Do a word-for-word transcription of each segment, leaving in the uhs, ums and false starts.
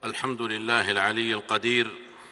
الحمد لله العلي القدير،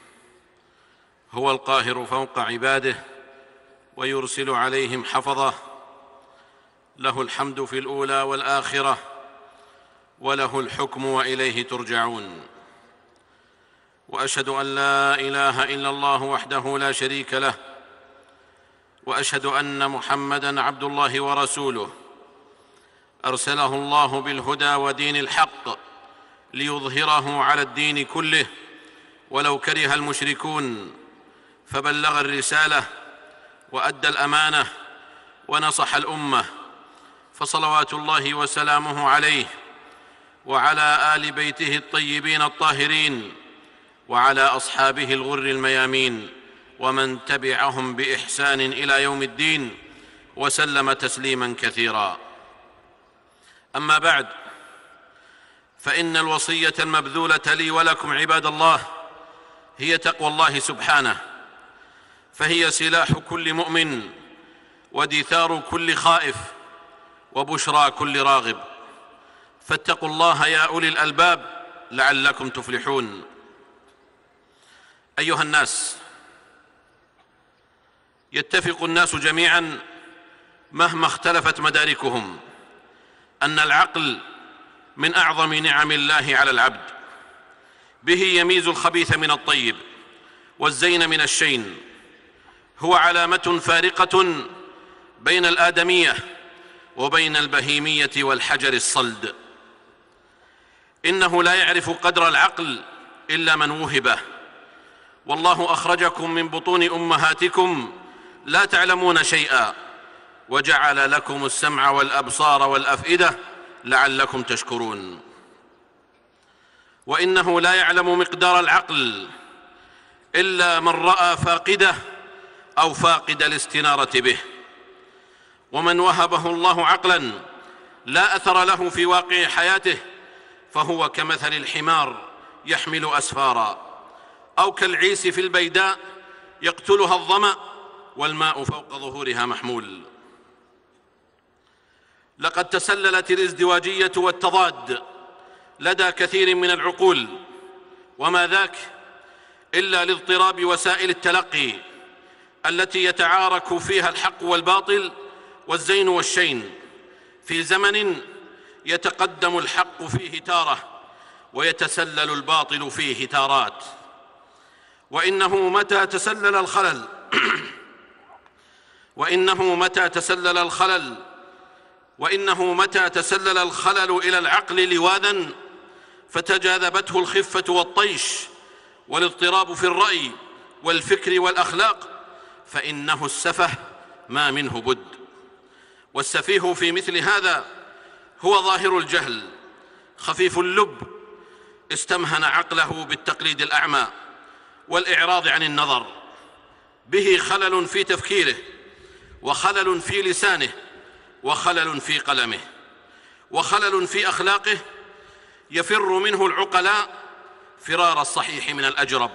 هو القاهر فوق عباده ويرسل عليهم حفظه، له الحمد في الأولى والآخرة، وله الحكم وإليه ترجعون. وأشهد أن لا إله إلا الله وحده لا شريك له، وأشهد أن محمدًا عبد الله ورسوله، أرسله الله بالهدى ودين الحق ليظهره على الدين كله ولو كره المشركون، فبلغ الرسالة وأدى الأمانة ونصح الأمة، فصلوات الله وسلامه عليه وعلى آل بيته الطيبين الطاهرين وعلى أصحابه الغر الميامين ومن تبعهم بإحسان إلى يوم الدين، وسلم تسليما كثيرا. أما بعد، فإن الوصية المبذولة لي ولكم عباد الله هي تقوى الله سبحانه، فهي سلاح كل مؤمن ودثار كل خائف وبشرى كل راغب، فاتقوا الله يا أولي الألباب لعلكم تفلحون. أيها الناس، يتفق الناس جميعا مهما اختلفت مداركهم أن العقل من أعظم نعم الله على العبد، به يميز الخبيث من الطيب والزين من الشين، هو علامة فارقة بين الآدمية وبين البهيمية والحجر الصلد. إنه لا يعرف قدر العقل إلا من وهبه، والله أخرجكم من بطون أمهاتكم لا تعلمون شيئا، وجعل لكم السمع والأبصار والأفئدة لعلكم تشكرون. وإنه لا يعلم مقدار العقل إلا من رأى فاقده أو فاقد الاستنارة به، ومن وهبه الله عقلا لا أثر له في واقع حياته فهو كمثل الحمار يحمل أسفارا، أو كالعيس في البيداء يقتلها الظمأ والماء فوق ظهورها محمول. لقد تسللت الازدواجية والتضاد لدى كثير من العقول، وما ذاك إلا لاضطراب وسائل التلقي التي يتعارك فيها الحق والباطل والزين والشين، في زمن يتقدم الحق فيه تارة ويتسلل الباطل فيه تارات. وإنه متى تسلل الخلل وإنه متى تسلل الخلل وإنه متى تسلل الخلل إلى العقل لواذا فتجاذبته الخفة والطيش والاضطراب في الرأي والفكر والأخلاق، فإنه السفه ما منه بد. والسفيه في مثل هذا هو ظاهر الجهل خفيف اللب، استمهن عقله بالتقليد الأعمى والإعراض عن النظر، به خلل في تفكيره وخلل في لسانه وخلل في قلمه وخلل في أخلاقه، يفر منه العقلاء فرار الصحيح من الأجرب.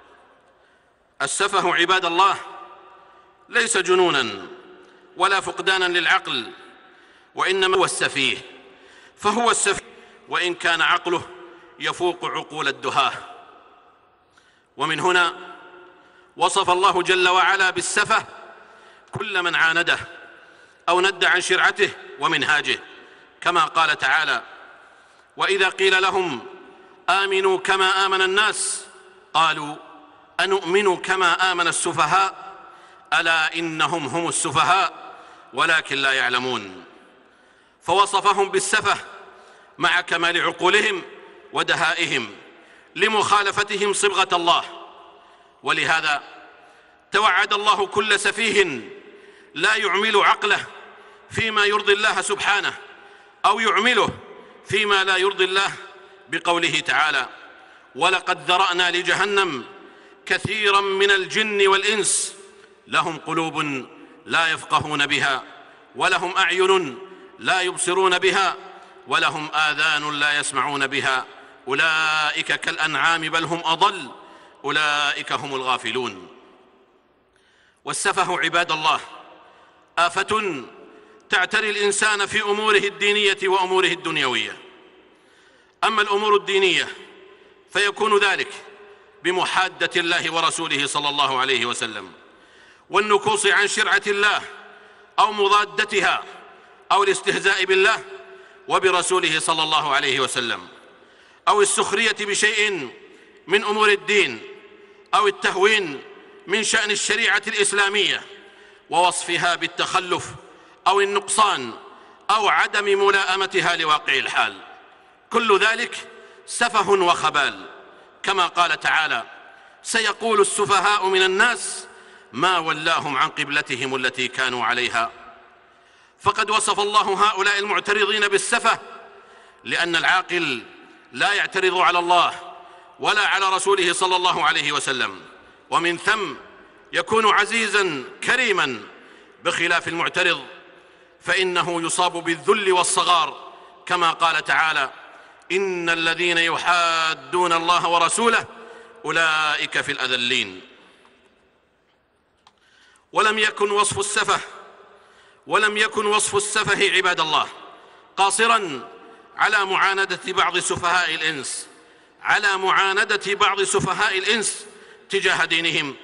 السفه عباد الله ليس جنونا ولا فقدانا للعقل، وإنما هو السفيه، فهو السفيه وإن كان عقله يفوق عقول الدهاة. ومن هنا وصف الله جل وعلا بالسفه كل من عانده أو ند عن شرعته ومنهاجه، كما قال تعالى: وإذا قيل لهم آمنوا كما آمن الناس قالوا أنؤمن كما آمن السفهاء ألا إنهم هم السفهاء ولكن لا يعلمون. فوصفهم بالسفه مع كمال عقولهم ودهائهم لمخالفتهم صبغة الله. ولهذا توعد الله كل سفيه لا يعمل عقله فيما يرضي الله سبحانه أو يعمله فيما لا يرضي الله بقوله تعالى: ولقد ذرأنا لجهنم كثيرا من الجن والإنس لهم قلوب لا يفقهون بها ولهم أعين لا يبصرون بها ولهم آذان لا يسمعون بها أولئك كالأنعام بل هم أضل أولئك هم الغافلون. والسفه عباد الله آفة تعتري الإنسان في أموره الدينية وأموره الدنيوية. أما الأمور الدينية فيكون ذلك بمحادة الله ورسوله صلى الله عليه وسلم، والنكوص عن شرعة الله أو مضادتها، أو الاستهزاء بالله وبرسوله صلى الله عليه وسلم، أو السخرية بشيء من أمور الدين، أو التهوين من شأن الشريعة الإسلامية ووصفها بالتخلف أو النقصان أو عدم ملائمتها لواقع الحال. كل ذلك سفه وخبال، كما قال تعالى: سيقول السفهاء من الناس ما ولاهم عن قبلتهم التي كانوا عليها. فقد وصف الله هؤلاء المعترضين بالسفه، لأن العاقل لا يعترض على الله ولا على رسوله صلى الله عليه وسلم، ومن ثم يكون عزيزا كريما، بخلاف المعترض فإنه يصاب بالذل والصغار، كما قال تعالى: إن الذين يحادون الله ورسوله أولئك في الأذلين. ولم يكن وصف السفه ولم يكن وصف السفه عباد الله قاصرا على معاندة بعض سفهاء الإنس على معاندة بعض سفهاء الإنس تجاه دينهم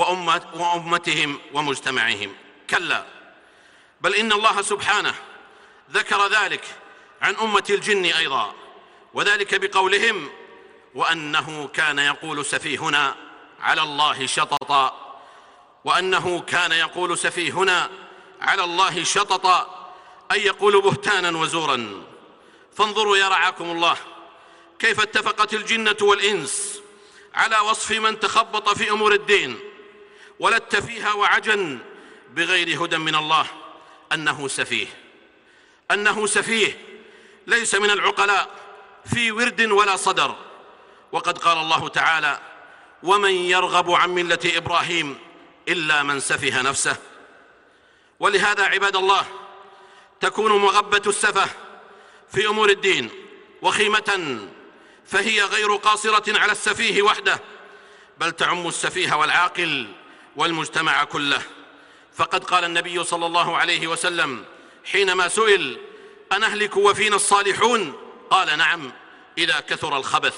وأمتهم ومجتمعهم، كلا، بل إن الله سبحانه ذكر ذلك عن أمة الجن أيضا، وذلك بقولهم: وأنه كان يقول سفيهنا على الله شططا وأنه كان يقول سفيهنا على الله شططا أي يقول بهتانا وزورا. فانظروا يا رعاكم الله كيف اتفقت الجنة والإنس على وصف من تخبط في أمور الدين ولت فيها وعجن بغير هدى من الله أنه سفيه أنه سفيه ليس من العقلاء في ورد ولا صدر. وقد قال الله تعالى: ومن يرغب عن ملة إبراهيم إلا من سفه نفسه. ولهذا عباد الله تكون مغبة السفه في أمور الدين وخيمة، فهي غير قاصرة على السفيه وحده، بل تعم السفيه والعاقل والمجتمع كله. فقد قال النبي صلى الله عليه وسلم حينما سئل: أنهلك وفينا الصالحون؟ قال: نعم، إذا كثر الخبث.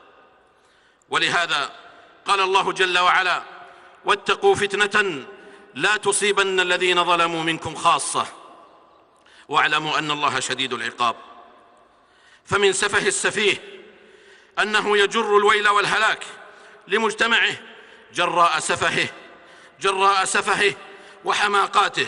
ولهذا قال الله جل وعلا: واتقوا فتنة لا تصيبن الذين ظلموا منكم خاصة واعلموا أن الله شديد العقاب. فمن سفه السفيه أنه يجر الويل والهلاك لمجتمعه جراء سفهه جراء سفهه وحماقاته.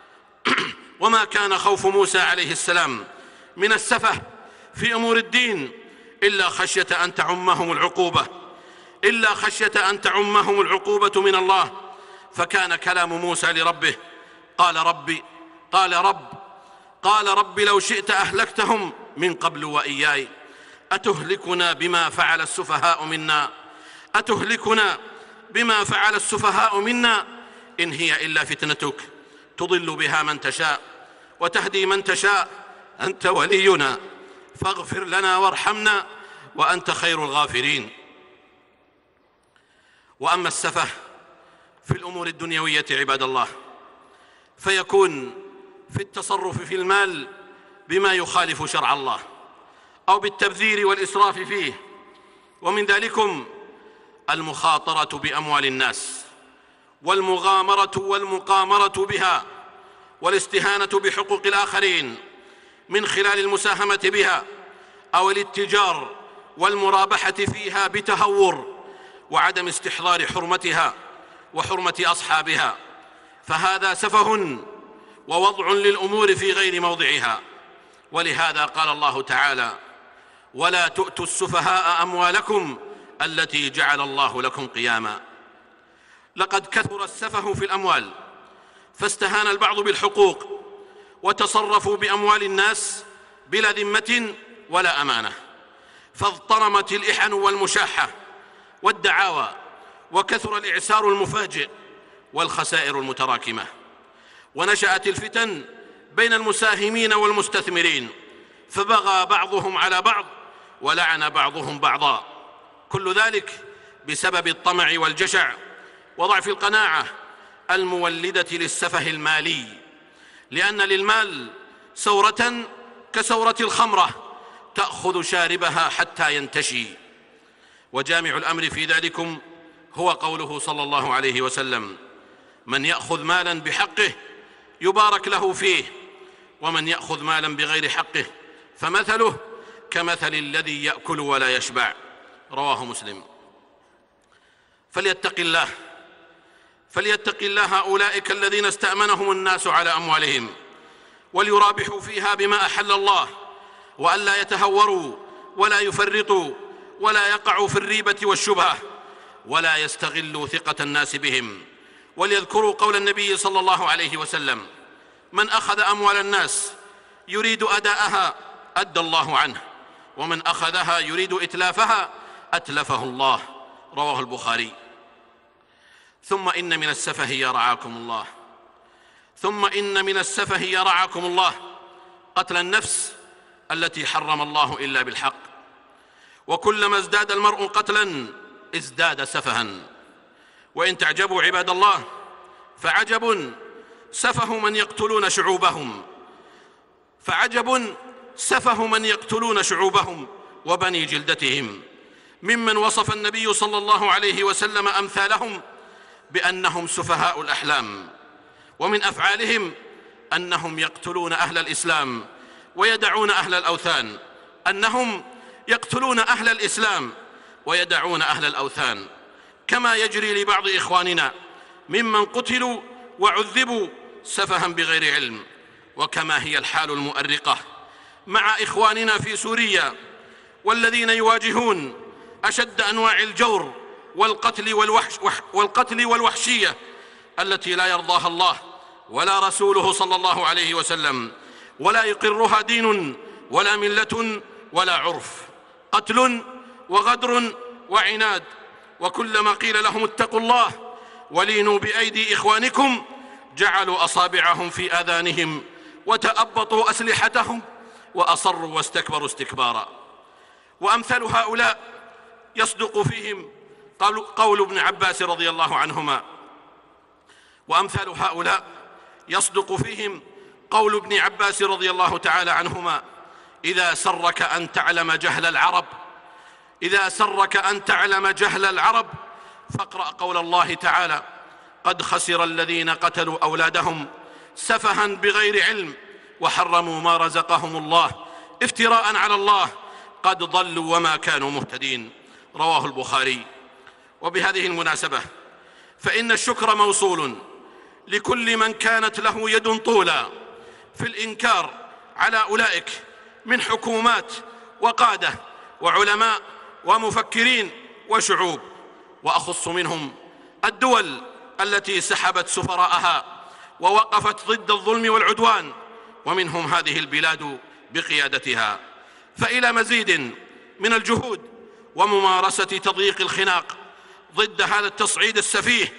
وما كان خوف موسى عليه السلام من السفه في أمور الدين إلا خشية أن تعمهم العقوبة إلا خشية أن تعمهم العقوبة من الله. فكان كلام موسى لربه: قال ربي قال رب قال رب لو شئت أهلكتهم من قبل وإياي أتهلكنا بما فعل السفهاء منا أتهلكنا بما فعل السفهاء منا إن هي إلا فتنتك تضل بها من تشاء وتهدي من تشاء أنت ولينا فاغفر لنا وارحمنا وأنت خير الغافرين. وأما السفه في الأمور الدنيوية عباد الله فيكون في التصرف في المال بما يخالف شرع الله أو بالتبذير والإسراف فيه، ومن ذلكم المخاطرة بأموال الناس والمغامرة والمقامرة بها والاستهانة بحقوق الآخرين من خلال المساهمة بها أو الاتجار والمرابحة فيها بتهور وعدم استحضار حرمتها وحرمة أصحابها، فهذا سفه ووضع للأمور في غير موضعها. ولهذا قال الله تعالى: ولا تؤتوا السفهاء أموالكم التي جعل الله لكم قياما. لقد كثر السفه في الأموال، فاستهان البعض بالحقوق وتصرفوا بأموال الناس بلا ذمة ولا أمانة، فاضطرمت الإحن والمشاحة والدعاوى، وكثر الإعسار المفاجئ والخسائر المتراكمة، ونشأت الفتن بين المساهمين والمستثمرين، فبغى بعضهم على بعض ولعن بعضهم بعضا. كل ذلك بسبب الطمع والجشع وضعف القناعة المولدة للسفه المالي، لأن للمال سورة كسورة الخمرة تأخذ شاربها حتى ينتشي. وجامع الأمر في ذلكم هو قوله صلى الله عليه وسلم: من يأخذ مالا بحقه يبارك له فيه، ومن يأخذ مالا بغير حقه فمثله كمثل الذي يأكل ولا يشبع. رواه مسلم. فليتق الله فليتق الله أولئك الذين استأمنهم الناس على أموالهم، وليرابحوا فيها بما أحل الله، وألا يتهوروا ولا يفرطوا ولا يقعوا في الريبة والشبهة، ولا يستغلوا ثقة الناس بهم. وليذكروا قول النبي صلى الله عليه وسلم: من أخذ أموال الناس يريد أداءها أدى الله عنه، ومن أخذها يريد إتلافها أتلفه الله. رواه البخاري. ثم إن من السفه يا رعاكم الله ثم إن من السفه يا رعاكم الله قتل النفس التي حرم الله إلا بالحق، وكلما ازداد المرء قتلا ازداد سفها. وإن تعجبوا عباد الله فعجب سفه من يقتلون شعوبهم فعجب سفه من يقتلون شعوبهم وبني جلدتهم، ممن وصف النبي صلى الله عليه وسلم أمثالهم بأنهم سفهاء الأحلام، ومن أفعالهم أنهم يقتلون أهل الإسلام ويدعون أهل الأوثان أنهم يقتلون أهل الإسلام ويدعون أهل الأوثان، كما يجري لبعض إخواننا ممن قتلوا وعذبوا سفها بغير علم، وكما هي الحال المؤرقة مع إخواننا في سوريا، والذين يواجهون أشد أنواع الجور والقتل والوحش والقتل والوحشية التي لا يرضاها الله ولا رسوله صلى الله عليه وسلم، ولا يقرها دين ولا ملة ولا عرف. قتل وغدر وعناد، وكلما قيل لهم اتقوا الله ولينوا بأيدي إخوانكم جعلوا أصابعهم في آذانهم وتأبطوا أسلحتهم وأصروا واستكبروا استكبارا. وأمثال هؤلاء يصدق فيهم قول ابن عباس رضي الله عنهما وأمثال هؤلاء يصدق فيهم قول ابن عباس رضي الله تعالى عنهما: إذا سرك أن تعلم جهل العرب إذا سرك أن تعلم جهل العرب فاقرأ قول الله تعالى: قد خسر الذين قتلوا أولادهم سفها بغير علم وحرموا ما رزقهم الله افتراء على الله قد ضلوا وما كانوا مهتدين. رواه البخاري. وبهذه المناسبة فإن الشكر موصول لكل من كانت له يد طولى في الإنكار على أولئك من حكومات وقادة وعلماء ومفكرين وشعوب، وأخص منهم الدول التي سحبت سفراءها ووقفت ضد الظلم والعدوان، ومنهم هذه البلاد بقيادتها. فإلى مزيد من الجهود وممارسة تضييق الخناق ضد هذا التصعيد السفيه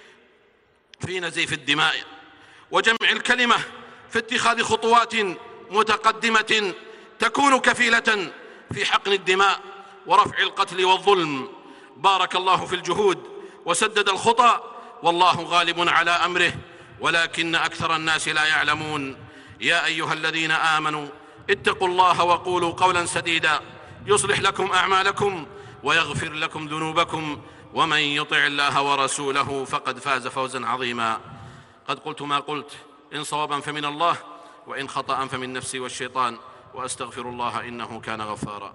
في نزيف الدماء، وجمع الكلمة في اتخاذ خطوات متقدمة تكون كفيلة في حقن الدماء ورفع القتل والظلم. بارك الله في الجهود وسدد الخطى، والله غالب على أمره ولكن أكثر الناس لا يعلمون. يا أيها الذين آمنوا اتقوا الله وقولوا قولا سديدا يصلح لكم أعمالكم ويغفر لكم ذنوبكم، ومن يطع الله ورسوله فقد فاز فوزا عظيما. قد قلت ما قلت، إن صوابا فمن الله وإن خطأ فمن نفسي والشيطان، وأستغفر الله إنه كان غفارا.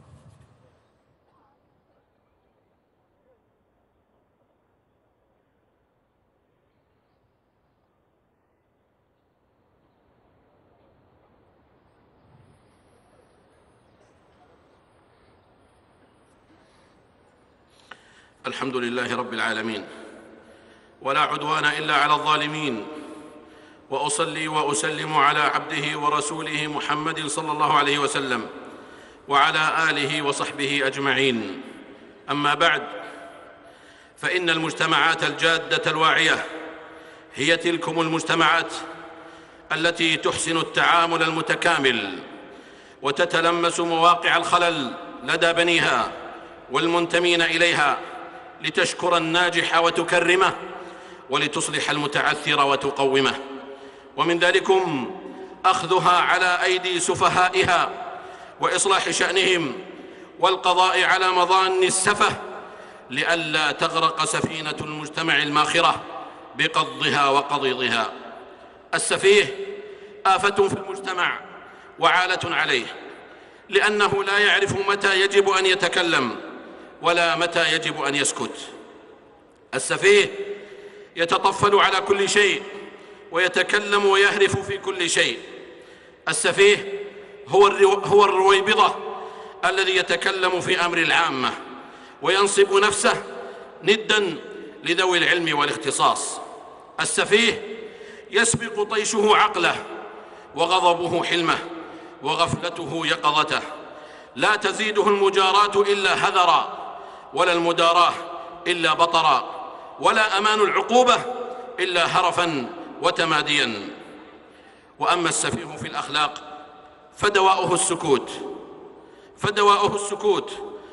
الحمد لله رب العالمين، ولا عدوان إلا على الظالمين، وأصلي وأسلم على عبده ورسوله محمد صلى الله عليه وسلم وعلى آله وصحبه أجمعين. أما بعد، فإن المجتمعات الجادة الواعية هي تلكم المجتمعات التي تحسن التعامل المتكامل وتتلمس مواقع الخلل لدى بنيها والمنتمين إليها لتشكر الناجح وتكرمه، ولتصلح المتعثر وتقومه. ومن ذلكم أخذها على أيدي سفهائها وإصلاح شأنهم والقضاء على مظان السفه لئلا تغرق سفينة المجتمع الماخرة بقضها وقضيضها. السفيه آفة في المجتمع وعالة عليه، لأنه لا يعرف متى يجب أن يتكلم ولا متى يجب أن يسكت. السفيه يتطفل على كل شيء ويتكلم ويهرف في كل شيء. السفيه هو هو الرويبضة الذي يتكلم في أمر العامة وينصب نفسه ندا لذوي العلم والاختصاص. السفيه يسبق طيشه عقله وغضبه حلمه وغفلته يقظته، لا تزيده المجاراة إلا هذرا ولا المداراة إلا بطرا ولا أمان العقوبة إلا هرفا وتماديا. وأما السفيه في الأخلاق فدواؤه السكوت فدواؤه السكوت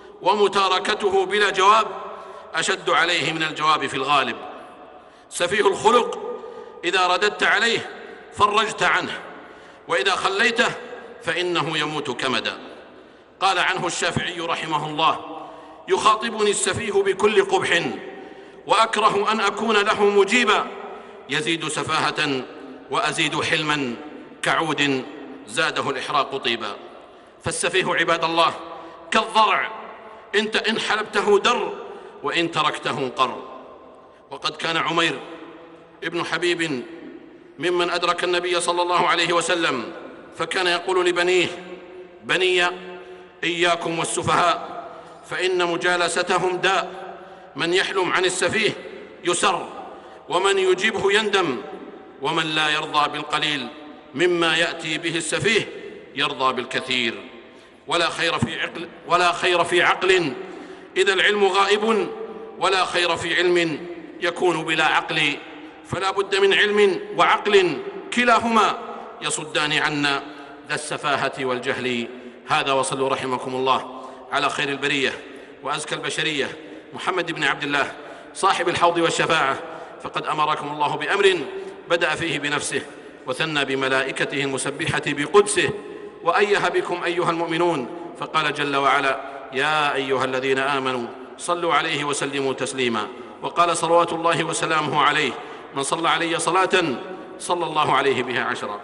ومتاركته بلا جواب أشد عليه من الجواب في الغالب. سفيه الخلق إذا رددت عليه فرجت عنه، وإذا خليته فإنه يموت كمدا. قال عنه الشافعي رحمه الله: يخاطبني السفيه بكل قبح وأكره أن أكون له مجيبا، يزيد سفاهة وأزيد حلما كعود زاده الإحراق طيبا. فالسفيه عباد الله كالضرع، انت إن حلبته در وإن تركته قر. وقد كان عمير ابن حبيب ممن أدرك النبي صلى الله عليه وسلم، فكان يقول لبنيه: بني إياكم والسفهاء فإن مجالستهم داء، من يحلم عن السفيه يسر ومن يجيبه يندم، ومن لا يرضى بالقليل مما يأتي به السفيه يرضى بالكثير. ولا خير في عقل ولا خير في عقل إذا العلم غائب، ولا خير في علم يكون بلا عقل، فلا بد من علم وعقل كلاهما يصدان عنا ذا السفاهة والجهل. هذا، وصلوا رحمكم الله على خير البرية وأزكى البشرية محمد بن عبد الله صاحب الحوض والشفاعة، فقد أمركم الله بأمر بدأ فيه بنفسه وثنى بملائكته المسبحة بقدسه، وأيه بكم أيها المؤمنون، فقال جل وعلا: يا أيها الذين آمنوا صلوا عليه وسلموا تسليما. وقال صلوات الله وسلامه عليه: من صلى علي صلاة صلى الله عليه بها عشرا.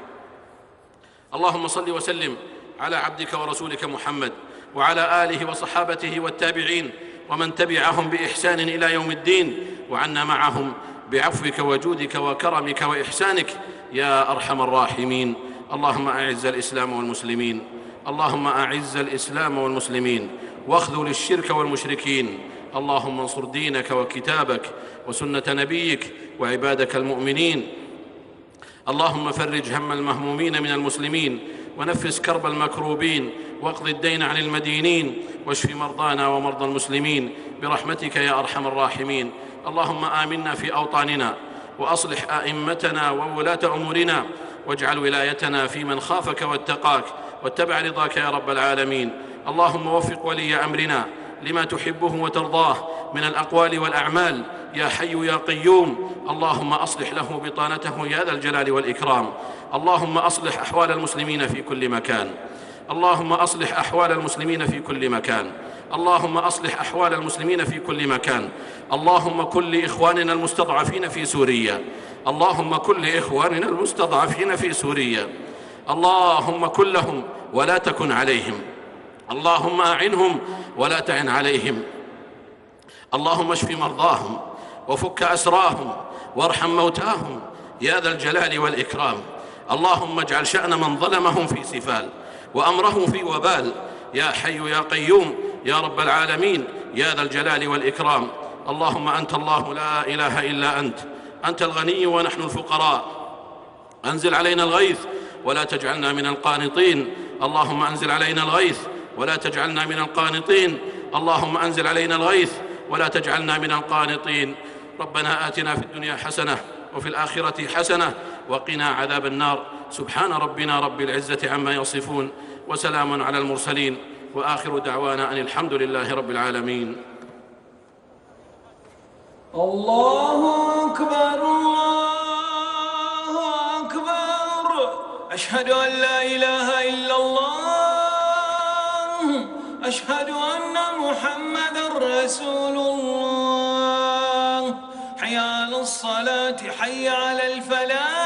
اللهم صل وسلم على عبدك ورسولك محمد وعلى آله وصحابته والتابعين ومن تبعهم بإحسان إلى يوم الدين، وعنا معهم بعفوك وجودك وكرمك وإحسانك يا أرحم الراحمين. اللهم أعز الإسلام والمسلمين اللهم أعز الإسلام والمسلمين واخذل الشرك والمشركين. اللهم انصر دينك وكتابك وسنة نبيك وعبادك المؤمنين. اللهم فرج هم المهمومين من المسلمين ونفس كرب المكروبين واقض الدين عن المدينين واشف مرضانا ومرضى المسلمين برحمتك يا أرحم الراحمين. اللهم آمنا في أوطاننا وأصلح أئمتنا وولاة أمورنا، واجعل ولايتنا في من خافك واتقاك واتبع رضاك يا رب العالمين. اللهم وفق ولي أمرنا لما تحبه وترضاه من الأقوال والأعمال يا حي يا قيوم. اللهم أصلح له بطانته يا ذا الجلال والإكرام. اللهم أصلح أحوال المسلمين في كل مكان اللهم أصلح أحوال المسلمين في كل مكان اللهم أصلح أحوال المسلمين في كل مكان. اللهم كن لإخواننا المستضعفين في سوريا اللهم كن لإخواننا المستضعفين في سوريا اللهم كن لهم ولا تكن عليهم. اللهم أعنهم ولا تعن عليهم. اللهم اشف مرضاهم وفك أسراهم وارحم موتاهم يا ذا الجلال والإكرام. اللهم اجعل شأن من ظلمهم في سفال وأمرهم في وبال يا حي يا قيوم يا رب العالمين يا ذا الجلال والإكرام. اللهم أنت الله لا إله إلا أنت أنت الغني ونحن الفقراء. أنزل علينا الغيث ولا تجعلنا من القانطين. اللهم أنزل علينا الغيث ولا تجعلنا من القانطين. اللهم أنزل علينا الغيث ولا تجعلنا من القانطين. ربنا آتنا في الدنيا حسنة وفي الآخرة حسنة وقنا عذاب النار. سبحان ربنا رب العزة عما يصفون وسلام على المرسلين وآخر دعوانا أن الحمد لله رب العالمين. الله أكبر الله أكبر. أشهد أن لا إله إلا الله أشهد أن محمدا رسول الله. حي على الصلاة حي على الفلاح.